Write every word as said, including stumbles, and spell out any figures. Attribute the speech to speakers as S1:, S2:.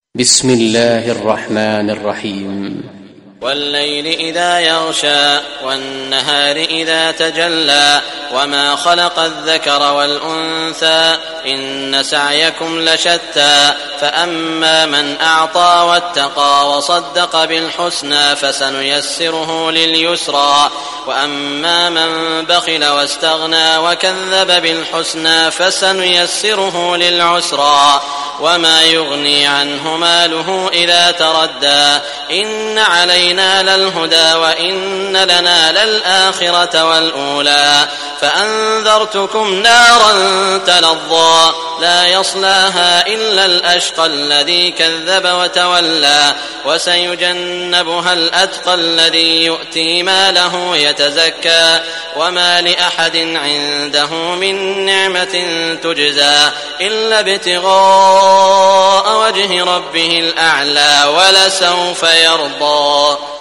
S1: بسم الله الرحمن الرحيم.
S2: والليل إذا يغشى والنهار إذا تجلى وما خلق الذكر والأنثى إن سعيكم لشتى فأما من أعطى واتقى وصدق بالحسنى فسنيسره لليسرى وأما من بخل واستغنى وكذب بالحسنى فسنيسره للعسرى وما يغني عنه ماله إذا تردى إن علينا للهدى وإن لنا للآخرة والأولى فأنذرتكم نارا تلظى لا يصلاها إلا الأشقى الذي كذب وتولى وسيجنبها الأتقى الذي يؤتي ماله يتزكى وما لأحد عنده من نعمة تجزى إلا ابتغاء وجه ربه الأعلى ولسوف يرضى.